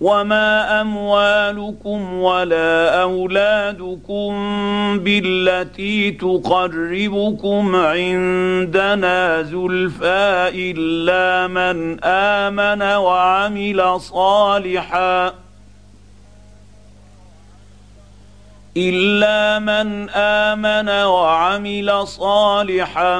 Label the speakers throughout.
Speaker 1: وما أموالكم ولا أولادكم بالتي تقربكم عندنا زلفى إلا من آمن وعمل صالحا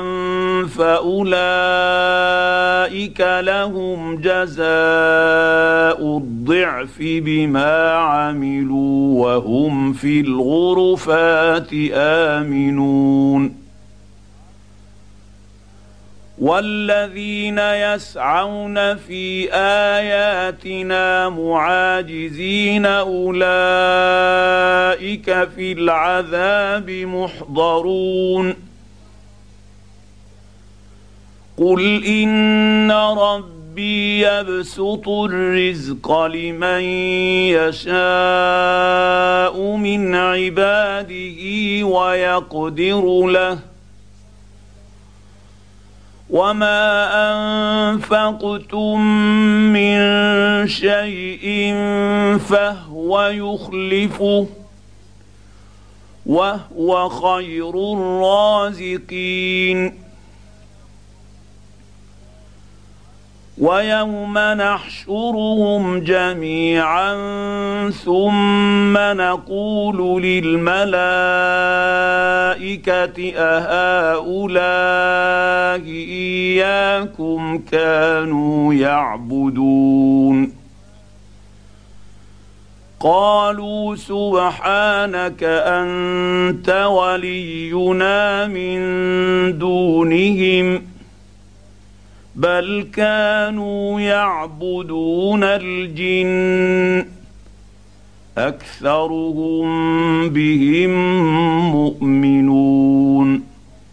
Speaker 1: فأولئك لهم جزاء الضعف بما عملوا وهم في الغرفات آمنون. والذين يسعون في آياتنا معاجزين أولئك في العذاب محضرون. قل إن ربي يبسط الرزق لمن يشاء من عباده ويقدر له وما أنفقتم من شيء فهو يخلفه وهو خير الرازقين. ويوم نحشرهم جميعا ثم نقول للملائكة أهؤلاء إياكم كانوا يعبدون قالوا سبحانك أنت ولينا من دونهم بل كانوا يعبدون الجن أكثرهم بهم مؤمنون.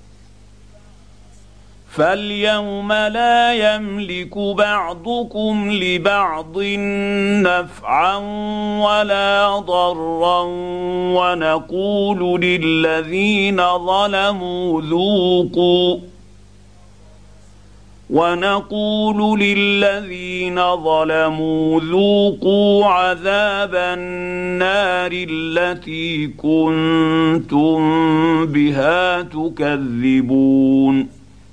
Speaker 1: فاليوم لا يملك بعضكم لبعض نفعا ولا ضرا ونقول للذين ظلموا ذوقوا عذاب النار التي كنتم بها تكذبون.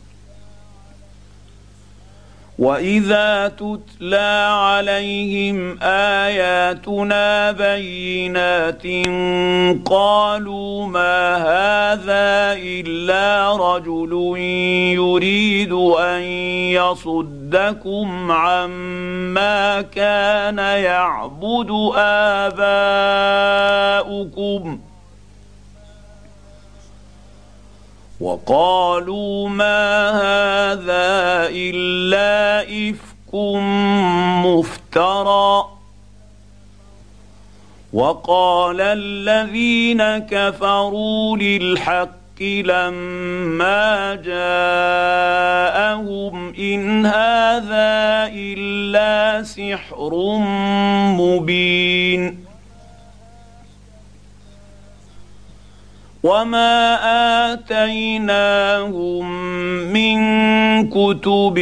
Speaker 1: وإذا تتلى عليهم آياتنا بينات قالوا ما هذا إلا رجل يريد أن يصدكم عما كان يعبد آباؤكم وقالوا ما هذا إلا إفك مفترى. وقال الذين كفروا للحق لما جاءهم إن هذا إلا سحر مبين. وما آتيناهم من كتب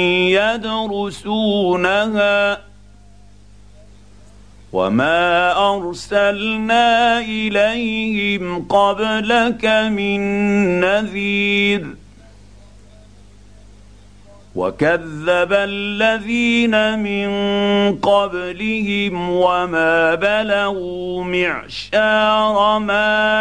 Speaker 1: يدرسونها وما أرسلنا إليهم قبلك من نذير. وكذب الذين من قبلهم وما بلغوا معشار ما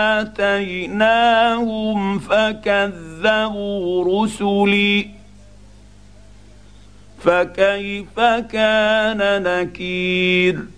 Speaker 1: آتيناهم فكذبوا رسلي فكيف كان نكير.